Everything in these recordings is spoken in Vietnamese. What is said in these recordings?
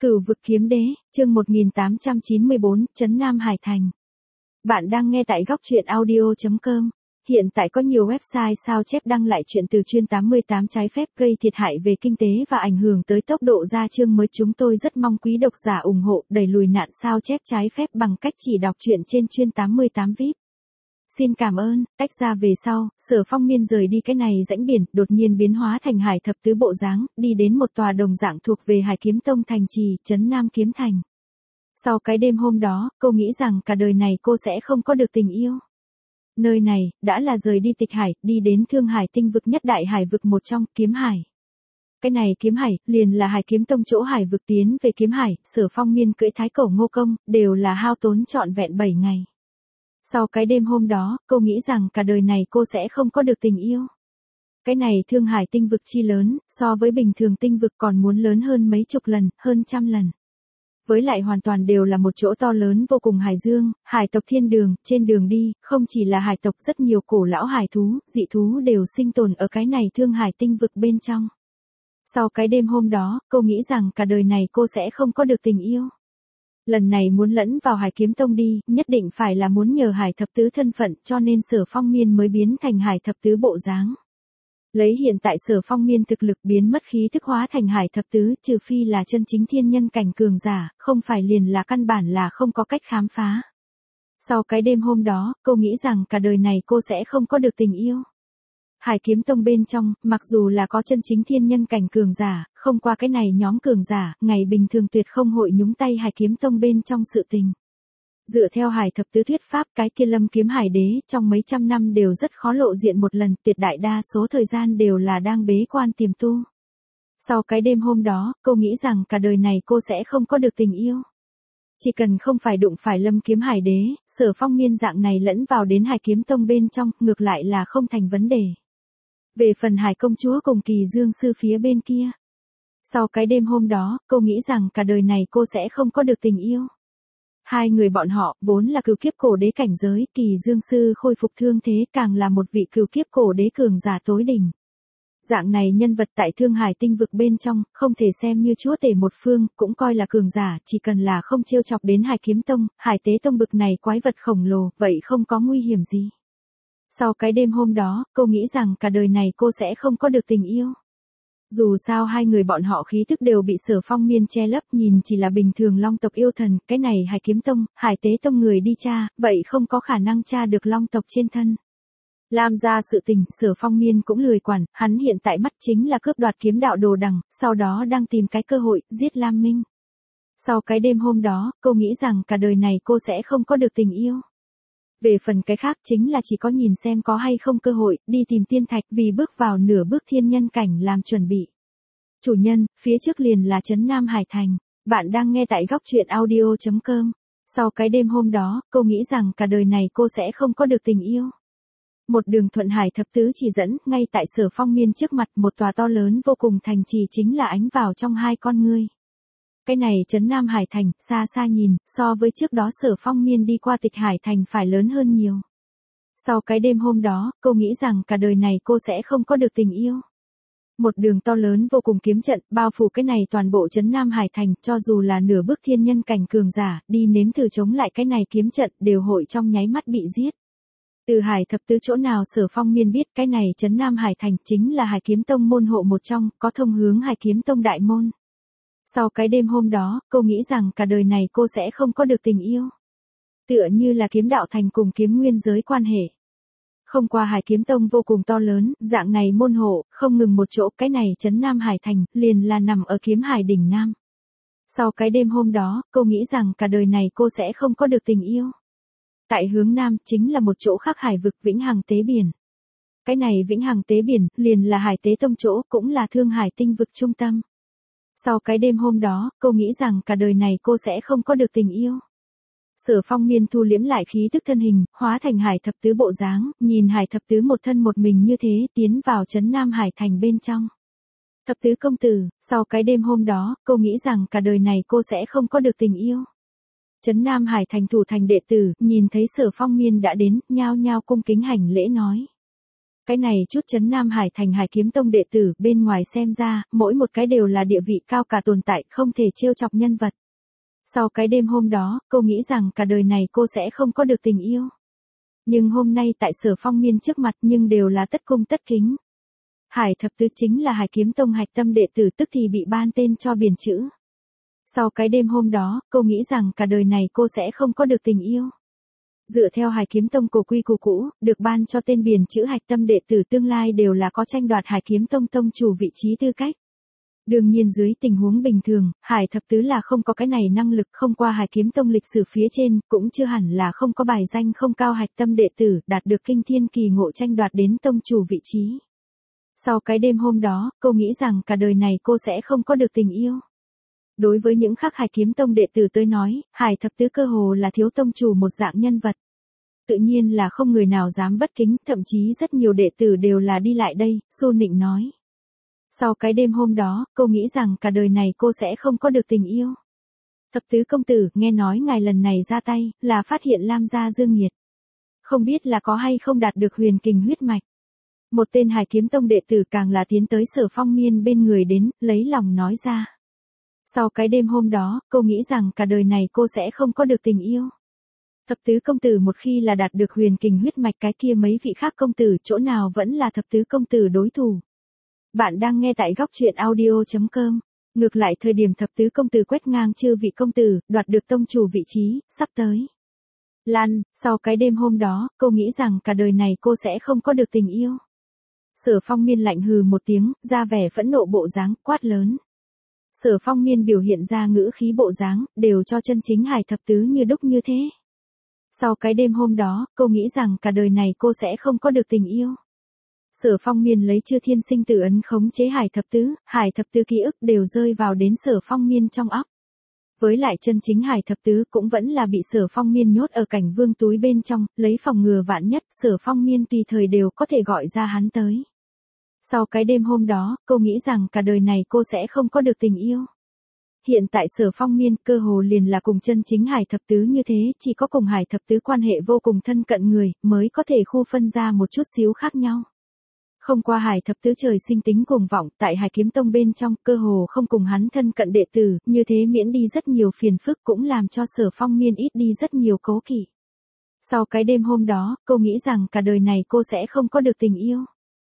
Cửu vực kiếm đế, chương 1894, Trấn Nam Hải Thành. Bạn đang nghe tại góc truyện audio.com. Hiện tại có nhiều website sao chép đăng lại chuyện từ chuyên 88 trái phép gây thiệt hại về kinh tế và ảnh hưởng tới tốc độ ra chương mới. Chúng tôi rất mong quý độc giả ủng hộ đẩy lùi nạn sao chép trái phép bằng cách chỉ đọc truyện trên chuyên 88 VIP. Xin cảm ơn. Tách ra về sau, Sở Phong Miên rời đi cái này rãnh biển, đột nhiên biến hóa thành hải thập tứ bộ dáng, đi đến một tòa đồng dạng thuộc về Hải Kiếm Tông thành trì, Trấn Nam Kiếm Thành. Sau cái đêm hôm đó, cô nghĩ rằng cả đời này cô sẽ không có được tình yêu. Nơi này, đã là rời đi Tịch Hải, đi đến Thương Hải tinh vực nhất đại hải vực một trong, Kiếm Hải. Cái này Kiếm Hải, liền là Hải Kiếm Tông chỗ hải vực tiến về Kiếm Hải, Sở Phong Miên cưỡi Thái Cổ Ngô Công, đều là hao tốn trọn vẹn 7 ngày. Sau cái đêm hôm đó, cô nghĩ rằng cả đời này cô sẽ không có được tình yêu. Cái này Thương Hải tinh vực chi lớn, so với bình thường tinh vực còn muốn lớn hơn mấy chục lần, hơn trăm lần. Với lại hoàn toàn đều là một chỗ to lớn vô cùng hải dương, hải tộc thiên đường, trên đường đi, không chỉ là hải tộc, rất nhiều cổ lão hải thú, dị thú đều sinh tồn ở cái này Thương Hải tinh vực bên trong. Sau cái đêm hôm đó, cô nghĩ rằng cả đời này cô sẽ không có được tình yêu. Lần này muốn lẫn vào Hải Kiếm Tông đi, nhất định phải là muốn nhờ Hải Thập Tứ thân phận, cho nên Sở Phong Miên mới biến thành Hải Thập Tứ bộ dáng. Lấy hiện tại Sở Phong Miên thực lực biến mất khí thức hóa thành Hải Thập Tứ, trừ phi là chân chính thiên nhân cảnh cường giả, không phải liền là căn bản là không có cách khám phá. Sau cái đêm hôm đó, cô nghĩ rằng cả đời này cô sẽ không có được tình yêu. Hải Kiếm Tông bên trong, mặc dù là có chân chính thiên nhân cảnh cường giả, không qua cái này nhóm cường giả, ngày bình thường tuyệt không hội nhúng tay Hải Kiếm Tông bên trong sự tình. Dựa theo Hải Thập Tứ thuyết pháp, cái kia Lâm Kiếm Hải Đế trong mấy trăm năm đều rất khó lộ diện một lần, tuyệt đại đa số thời gian đều là đang bế quan tiềm tu. Sau cái đêm hôm đó, cô nghĩ rằng cả đời này cô sẽ không có được tình yêu. Chỉ cần không phải đụng phải Lâm Kiếm Hải Đế, Sở Phong Miên dạng này lẫn vào đến Hải Kiếm Tông bên trong, ngược lại là không thành vấn đề. Về phần Hải Công Chúa cùng Kỳ Dương Sư phía bên kia. Sau cái đêm hôm đó, cô nghĩ rằng cả đời này cô sẽ không có được tình yêu. Hai người bọn họ, vốn là cửu kiếp cổ đế cảnh giới, Kỳ Dương Sư khôi phục thương thế, càng là một vị cửu kiếp cổ đế cường giả tối đỉnh. Dạng này nhân vật tại Thương Hải tinh vực bên trong, không thể xem như chúa tể một phương, cũng coi là cường giả, chỉ cần là không trêu chọc đến Hải Kiếm Tông, Hải Tế Tông bực này quái vật khổng lồ, vậy không có nguy hiểm gì. Sau cái đêm hôm đó, cô nghĩ rằng cả đời này cô sẽ không có được tình yêu. Dù sao hai người bọn họ khí thức đều bị Sở Phong Miên che lấp, nhìn chỉ là bình thường long tộc yêu thần, cái này Hải Kiếm Tông, Hải Tế Tông người đi tra, vậy không có khả năng tra được long tộc trên thân. Làm ra sự tình, Sở Phong Miên cũng lười quản, hắn hiện tại mắt chính là cướp đoạt kiếm đạo đồ đằng, sau đó đang tìm cái cơ hội, giết Lam Minh. Sau cái đêm hôm đó, cô nghĩ rằng cả đời này cô sẽ không có được tình yêu. Về phần cái khác chính là chỉ có nhìn xem có hay không cơ hội, đi tìm tiên thạch vì bước vào nửa bước thiên nhân cảnh làm chuẩn bị. Chủ nhân, phía trước liền là Trấn Nam Hải Thành, bạn đang nghe tại góc truyện audio.com. Sau cái đêm hôm đó, cô nghĩ rằng cả đời này cô sẽ không có được tình yêu. Một đường thuận Hải Thập Tứ chỉ dẫn, ngay tại Sở Phong Miên trước mặt một tòa to lớn vô cùng thành trì chính là ánh vào trong hai con ngươi. Cái này Trấn Nam Hải Thành, xa xa nhìn, so với trước đó Sở Phong Miên đi qua Tịch Hải Thành phải lớn hơn nhiều. Sau cái đêm hôm đó, cô nghĩ rằng cả đời này cô sẽ không có được tình yêu. Một đường to lớn vô cùng kiếm trận, bao phủ cái này toàn bộ Trấn Nam Hải Thành, cho dù là nửa bước thiên nhân cảnh cường giả, đi nếm thử chống lại cái này kiếm trận, đều hội trong nháy mắt bị giết. Từ Hải Thập Tứ chỗ nào Sở Phong Miên biết cái này Trấn Nam Hải Thành chính là Hải Kiếm Tông môn hộ một trong, có thông hướng Hải Kiếm Tông đại môn. Sau cái đêm hôm đó, cô nghĩ rằng cả đời này cô sẽ không có được tình yêu. Tựa như là kiếm đạo thành cùng kiếm nguyên giới quan hệ. Không qua Hải Kiếm Tông vô cùng to lớn, dạng này môn hộ, không ngừng một chỗ, cái này Trấn Nam Hải Thành, liền là nằm ở Kiếm Hải đỉnh Nam. Sau cái đêm hôm đó, cô nghĩ rằng cả đời này cô sẽ không có được tình yêu. Tại hướng Nam, chính là một chỗ khác hải vực Vĩnh Hằng Tế Biển. Cái này Vĩnh Hằng Tế Biển, liền là Hải Tế Tông chỗ, cũng là Thương Hải tinh vực trung tâm. Sau cái đêm hôm đó, cô nghĩ rằng cả đời này cô sẽ không có được tình yêu. Sở Phong Miên thu liễm lại khí tức thân hình, hóa thành Hải Thập Tứ bộ dáng, nhìn Hải Thập Tứ một thân một mình như thế, tiến vào Trấn Nam Hải Thành bên trong. Thập Tứ công tử, sau cái đêm hôm đó, cô nghĩ rằng cả đời này cô sẽ không có được tình yêu. Trấn Nam Hải Thành thủ thành đệ tử, nhìn thấy Sở Phong Miên đã đến, nhao nhao cung kính hành lễ nói. Cái này chút trấn Nam Hải Thành Hải Kiếm Tông đệ tử bên ngoài xem ra, mỗi một cái đều là địa vị cao cả tồn tại, không thể trêu chọc nhân vật. Sau cái đêm hôm đó, cô nghĩ rằng cả đời này cô sẽ không có được tình yêu. Nhưng hôm nay tại Sở Phong Miên trước mặt nhưng đều là tất cung tất kính. Hải Thập Tứ chính là Hải Kiếm Tông hạch tâm đệ tử tức thì bị ban tên cho biển chữ. Sau cái đêm hôm đó, cô nghĩ rằng cả đời này cô sẽ không có được tình yêu. Dựa theo Hải Kiếm Tông cổ quy củ cũ, được ban cho tên biển chữ hạch tâm đệ tử tương lai đều là có tranh đoạt Hải Kiếm Tông tông chủ vị trí tư cách. Đương nhiên dưới tình huống bình thường, Hải Thập Tứ là không có cái này năng lực, không qua Hải Kiếm Tông lịch sử phía trên, cũng chưa hẳn là không có bài danh không cao hạch tâm đệ tử, đạt được kinh thiên kỳ ngộ tranh đoạt đến tông chủ vị trí. Sau cái đêm hôm đó, cô nghĩ rằng cả đời này cô sẽ không có được tình yêu. Đối với những khác Hải Kiếm Tông đệ tử tới nói, Hải Thập Tứ cơ hồ là thiếu tông chủ một dạng nhân vật. Tự nhiên là không người nào dám bất kính, thậm chí rất nhiều đệ tử đều là đi lại đây, xu nịnh nói. Sau cái đêm hôm đó, cô nghĩ rằng cả đời này cô sẽ không có được tình yêu. Thập Tứ công tử, nghe nói ngài lần này ra tay, là phát hiện Lam gia dương nghiệt. Không biết là có hay không đạt được huyền kình huyết mạch. Một tên Hải Kiếm Tông đệ tử càng là tiến tới Sở Phong Miên bên người đến, lấy lòng nói ra. Sau cái đêm hôm đó, cô nghĩ rằng cả đời này cô sẽ không có được tình yêu. Thập Tứ công tử một khi là đạt được huyền kình huyết mạch cái kia mấy vị khác công tử chỗ nào vẫn là Thập Tứ công tử đối thủ. Bạn đang nghe tại góc truyện audio.com. Ngược lại thời điểm Thập Tứ công tử quét ngang chư vị công tử, đoạt được tông chủ vị trí, sắp tới. Lan, sau cái đêm hôm đó, cô nghĩ rằng cả đời này cô sẽ không có được tình yêu. Sở Phong Miên lạnh hừ một tiếng, ra vẻ phẫn nộ bộ dáng, quát lớn. Sở Phong Miên biểu hiện ra ngữ khí bộ dáng, đều cho chân chính Hải Thập Tứ như đúc như thế. Sau cái đêm hôm đó, cô nghĩ rằng cả đời này cô sẽ không có được tình yêu. Sở Phong Miên lấy Chư Thiên Sinh Tử ấn khống chế Hải Thập Tứ ký ức đều rơi vào đến Sở Phong Miên trong óc. Với lại chân chính Hải Thập Tứ cũng vẫn là bị Sở Phong Miên nhốt ở cảnh vương túi bên trong, lấy phòng ngừa vạn nhất, Sở Phong Miên tùy thời đều có thể gọi ra hắn tới. Sau cái đêm hôm đó, cô nghĩ rằng cả đời này cô sẽ không có được tình yêu. Hiện tại Sở Phong Miên cơ hồ liền là cùng chân chính Hải Thập Tứ như thế, chỉ có cùng Hải Thập Tứ quan hệ vô cùng thân cận người, mới có thể khu phân ra một chút xíu khác nhau. Không qua Hải Thập Tứ trời sinh tính cuồng vọng, tại Hải Kiếm Tông bên trong, cơ hồ không cùng hắn thân cận đệ tử, như thế miễn đi rất nhiều phiền phức cũng làm cho Sở Phong Miên ít đi rất nhiều cố kỵ. Sau cái đêm hôm đó, cô nghĩ rằng cả đời này cô sẽ không có được tình yêu.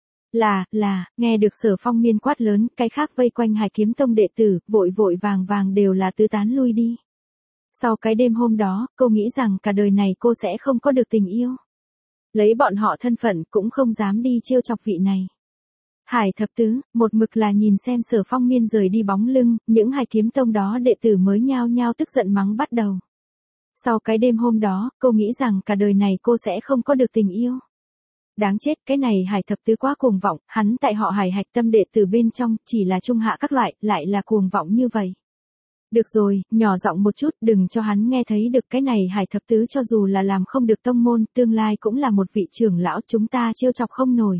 Nghe được Sở Phong Miên quát lớn, cái khác vây quanh Hải Kiếm Tông đệ tử, vội vội vàng đều là tứ tán lui đi. Sau cái đêm hôm đó, cô nghĩ rằng cả đời này cô sẽ không có được tình yêu. Lấy bọn họ thân phận cũng không dám đi trêu chọc vị này. Hải Thập Tứ, một mực là nhìn xem Sở Phong Miên rời đi bóng lưng, những Hải Kiếm Tông đó đệ tử mới nhao nhao tức giận mắng bắt đầu. Sau cái đêm hôm đó, cô nghĩ rằng cả đời này cô sẽ không có được tình yêu. Đáng chết, cái này Hải Thập Tứ quá cuồng vọng, hắn tại họ Hải hạch tâm đệ tử bên trong, chỉ là trung hạ các loại, lại là cuồng vọng như vậy. Được rồi, nhỏ giọng một chút, đừng cho hắn nghe thấy được cái này Hải Thập Tứ cho dù là làm không được tông môn, tương lai cũng là một vị trưởng lão chúng ta trêu chọc không nổi.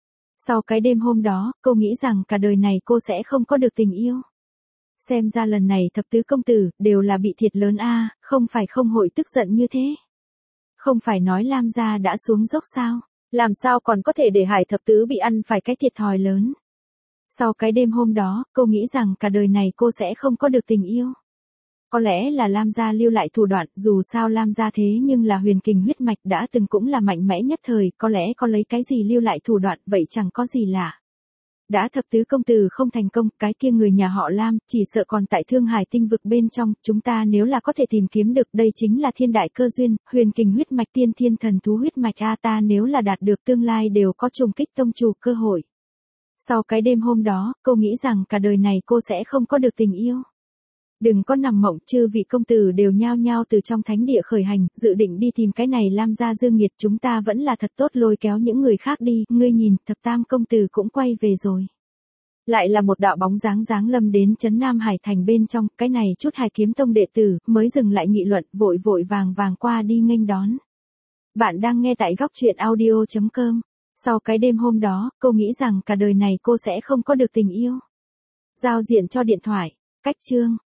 Sau cái đêm hôm đó, cô nghĩ rằng cả đời này cô sẽ không có được tình yêu. Xem ra lần này Thập Tứ công tử, đều là bị thiệt lớn a, không phải không hội tức giận như thế. Không phải nói Lam gia đã xuống dốc sao, làm sao còn có thể để Hải Thập Tứ bị ăn phải cái thiệt thòi lớn. Sau cái đêm hôm đó, cô nghĩ rằng cả đời này cô sẽ không có được tình yêu. Có lẽ là Lam gia lưu lại thủ đoạn, dù sao Lam gia thế nhưng là huyền kình huyết mạch đã từng cũng là mạnh mẽ nhất thời, có lẽ có lấy cái gì lưu lại thủ đoạn, vậy chẳng có gì lạ. Đã Thập Tứ công tử không thành công, cái kia người nhà họ Lam, chỉ sợ còn tại Thương Hải tinh vực bên trong, chúng ta nếu là có thể tìm kiếm được, đây chính là thiên đại cơ duyên, huyền kình huyết mạch tiên thiên thần thú huyết mạch a, ta nếu là đạt được tương lai đều có trùng kích tông chủ cơ hội. Sau cái đêm hôm đó, cô nghĩ rằng cả đời này cô sẽ không có được tình yêu. Đừng có nằm mộng, chư vị công tử đều nhao nhao từ trong thánh địa khởi hành, dự định đi tìm cái này Lam gia dương nghiệt, chúng ta vẫn là thật tốt lôi kéo những người khác đi, ngươi nhìn, Thập Tam công tử cũng quay về rồi. Lại là một đạo bóng dáng giáng lâm đến trấn Nam Hải Thành bên trong, cái này chút Hải Kiếm Tông đệ tử, mới dừng lại nghị luận, vội vội vàng qua đi nghênh đón. Bạn đang nghe tại góc truyện audio.com. Sau cái đêm hôm đó, cô nghĩ rằng cả đời này cô sẽ không có được tình yêu. Giao diện cho điện thoại. Cách chương.